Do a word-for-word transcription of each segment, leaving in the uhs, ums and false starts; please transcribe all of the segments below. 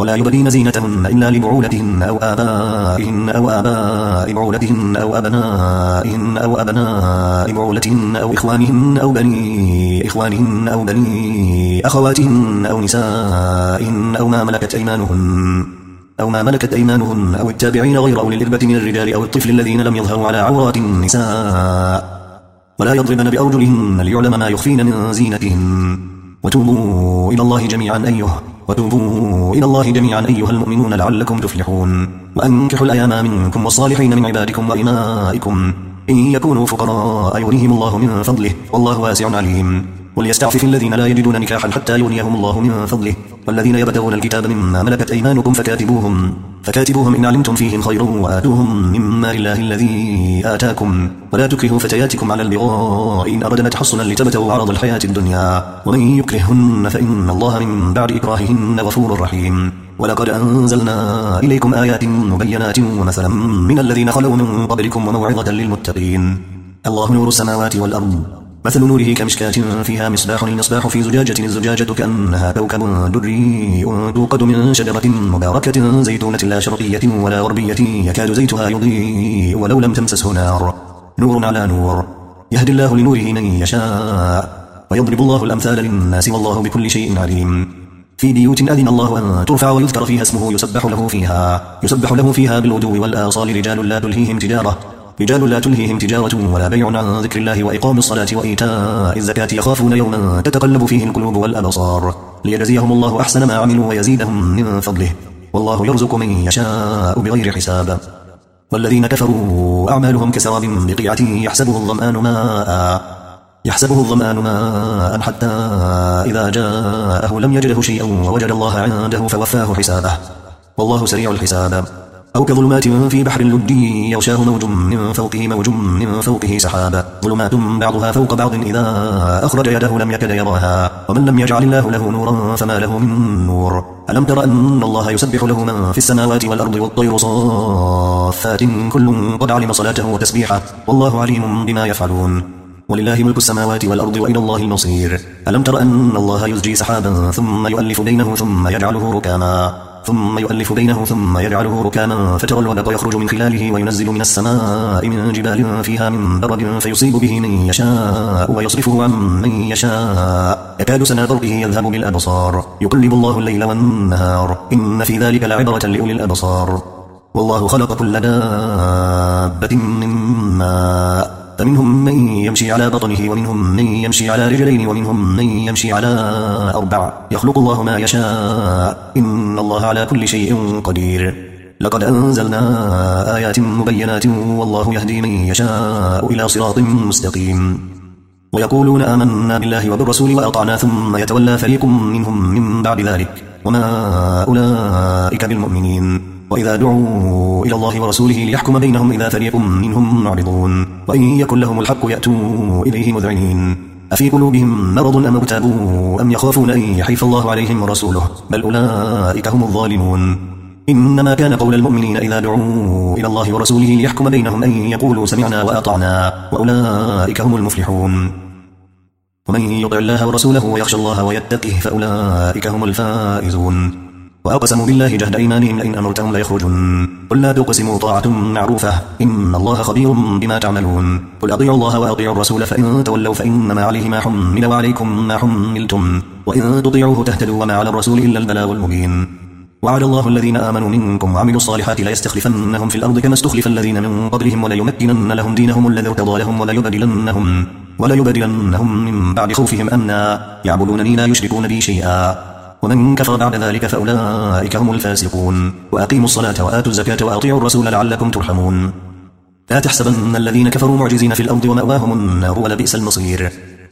ولا يبدين زينتهن إلا لبعولتهن أو آبائهن أو آباء بعولتهن أو أبنائهن أو أبناء بعولتهن أو إخوانهن أو بني إخوانهن أو بني أخواتهن أو نسائهن أو ما ملكت أيمانهن أو ما ملكت أيمانهن أو التابعين غير أولي الإربة من الرجال أو الطفل الذين لم يظهروا على عورات النساء ولا يضربن بأرجلهن ليعلم ما يخفين من زينتهن وتوبوا إلى الله جميعا أيها وتوبوا إلى الله جميعا أيها المؤمنون لعلكم تفلحون وأنكحوا الأيام منكم والصالحين من عبادكم وإمائكم إن يكونوا فقراء يغنيهم الله من فضله والله واسع عليم وليستعفف الذين لا يجدون نكاحا حتى يغنيهم الله من فضله والذين يبتغون الكتاب مما ملكت أيمانكم فكاتبوهم فكاتبوهم إن علمتم فيهم خيرا وآتوهم مما لله الذي آتاكم ولا تكرهوا فتياتكم على البغاء إن أردنا تحصنا لتبتغوا عرض الحياة الدنيا ومن يكرههن فإن الله من بعد إكراههن غفور رحيم ولقد أنزلنا إليكم آيات مبينات ومثلا من الذين خلوا من قبلكم وموعظة للمتقين الله نور السماوات والأرض مثل نوره كمشكاة فيها مصباح المصباح في زجاجة الزجاجة كأنها كوكب دري توقد من شجرة مباركة زيتونة لا شرقية ولا غربية يكاد زيتها يضيء ولو لم تمسسه نار نور على نور يهدي الله لنوره من يشاء ويضرب الله الأمثال للناس والله بكل شيء عليم في بيوت أذن الله أن ترفع ويذكر فيها اسمه يسبح له فيها يسبح له فيها بالغدو والآصال رجال لا تلهيهم تجارة رجال لا تلهيهم تجارة ولا بيع عن ذكر الله وإقام الصلاة وإيتاء الزكاة يخافون يوما تتقلب فيه القلوب والأبصار ليجزيهم الله أحسن ما عملوا ويزيدهم من فضله والله يرزق من يشاء بغير حساب والذين كفروا أعمالهم كسراب بقيعة يحسبه الظمآن ماء يحسبه الظمآن ماء حتى إذا جاءه لم يجده شيئا ووجد الله عنده فوفاه حسابه والله سريع الحساب أو كظلمات في بحر لجي يغشاه موج من فوقه موج من فوقه سحاب ظلمات بعضها فوق بعض إذا أخرج يده لم يكد يراها ومن لم يجعل الله له نورا فما له من نور ألم تر أن الله يسبح له من في السماوات والأرض والطير صافات كل قد علم صلاته وتسبيحه والله عليم بما يفعلون ولله ملك السماوات والأرض وإلى الله المصير ألم تر أن الله يزجي سحابا ثم يؤلف بينه ثم يجعله ركاما ثم يؤلف بينه ثم يجعله ركاما فترى الودق يخرج من خلاله وينزل من السماء من جبال فيها من برد فيصيب به من يشاء ويصرفه عن من يشاء يكاد سنا برقه يذهب بالأبصار يقلب الله الليل والنهار إن في ذلك لعبرة لأولي الأبصار والله خلق كل دابة من ماء فمنهم من يمشي على بطنه ومنهم من يمشي على رجلين ومنهم من يمشي على أربع يخلق الله ما يشاء إن الله على كل شيء قدير لقد أنزلنا آيات مبينات والله يهدي من يشاء إلى صراط مستقيم ويقولون آمنا بالله وبالرسول وأطعنا ثم يتولى فريق منهم من بعد ذلك وما أولئك بالمؤمنين وإذا دعوا إلى الله ورسوله ليحكم بينهم إذا فريق منهم معرضون وإن يكن لهم الحق يأتوا إليه مذعنين أفي قلوبهم مرض أم ارتابوا أم يخافون أن يحيف الله عليهم ورسوله بل أولئك هم الظالمون إنما كان قول المؤمنين إذا دعوا إلى الله ورسوله ليحكم بينهم أن يقولوا سمعنا وأطعنا وأولئك هم المفلحون ومن يطع الله ورسوله ويخشى الله ويتقه فأولئك هم الفائزون وأقسموا بالله جهد أيمانهم لئن أمرتهم ليخرجن قل لا تقسموا طاعة معروفة إن الله خبير بما تعملون قل أطيعوا الله وأطيعوا الرسول فإن تولوا فإنما عليه ما حمل وعليكم ما حملتم وإن تطيعوه تهتدوا وما على الرسول إلا البلاغ المبين وعد الله الذين آمنوا منكم وعملوا الصالحات ليستخلفنهم في الأرض كما استخلف الذين من قبلهم وليمكنن لهم دينهم الذي ارتضى لهم وليبدلنهم وليبدلنهم من بعد خوفهم أمنا يعبدونني لا يشركون بي شيئا ومن كفر بعد ذلك فأولئك هم الفاسقون وأقيموا الصلاة وآتوا الزكاة وأطيعوا الرسول لعلكم ترحمون لا تحسبن الذين كفروا معجزين في الأرض ومأواهم النار ولبئس المصير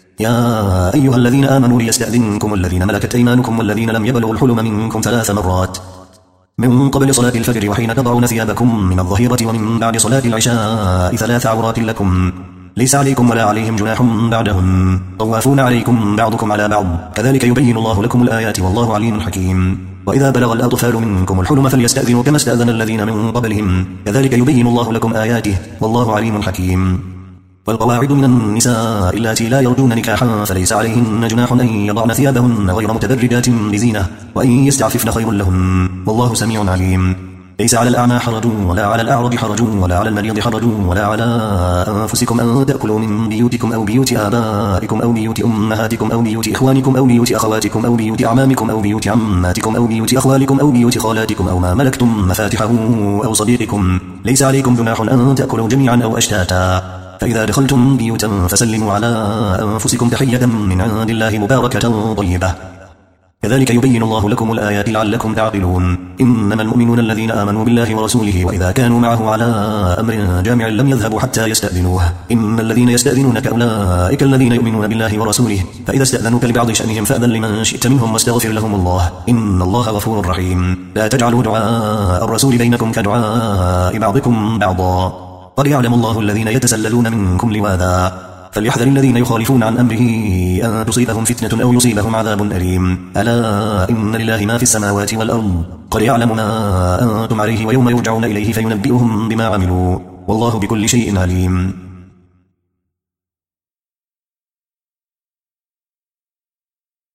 يا أيها الذين آمنوا ليستأذنكم الذين ملكت أيمانكم والذين لم يبلغوا الحلم منكم ثلاث مرات من قبل صلاة الفجر وحين تضعون ثيابكم من الظهيرة ومن بعد صلاة العشاء ثلاث عورات لكم ليس عليكم ولا عليهم جناح بعدهم طوافون عليكم بعضكم على بعض كذلك يبين الله لكم الآيات والله عليم حكيم وإذا بلغ الأطفال منكم الحلم فليستأذنوا كما استأذن الذين من قبلهم كذلك يبين الله لكم آياته والله عليم حكيم والقواعد من النساء اللاتي لا يرجون نكاحا فليس عليهن جناح أن يضعن ثيابهن غير متبرجات بزينة وأن يستعففن خير لهن والله سميع عليم. ليس على الأعمى حرج ولا على الأعرج حرج ولا على المريض حرج ولا على أنفسكم أن تأكلوا من بيوتكم أو بيوت آبائكم أو بيوت أمهاتكم أو بيوت إخوانكم أو بيوت أخواتكم أو بيوت أعمامكم أو بيوت عماتكم أو بيوت أخوالكم أو بيوت خالاتكم أو ما ملكتم مفاتحه أو صديقكم. ليس عليكم جناح أن تأكلوا جميعا أو أشتاتا. فإذا دخلتم بيوتا فسلموا على أنفسكم تحية من عند الله مباركة طيبة. كذلك يبين الله لكم الآيات لعلكم تعقلون. إنما المؤمنون الذين آمنوا بالله ورسوله وإذا كانوا معه على أمر جامع لم يذهبوا حتى يستأذنوه. إن الذين يستأذنونك أولئك الذين يؤمنون بالله ورسوله فإذا استأذنوك لبعض شأنهم فأذن لمن شئت منهم واستغفر لهم الله إن الله غفور رحيم. لا تجعلوا دعاء الرسول بينكم كدعاء بعضكم بعضا قد يعلم الله الذين يتسللون منكم لواذا فليحذر الذين يخالفون عن أمره أن تصيبهم فتنة أو يصيبهم عذاب أليم. ألا إن لله ما في السماوات والأرض قد يعلم ما أنتم عليه ويوم يرجعون إليه فينبئهم بما عملوا والله بكل شيء عليم.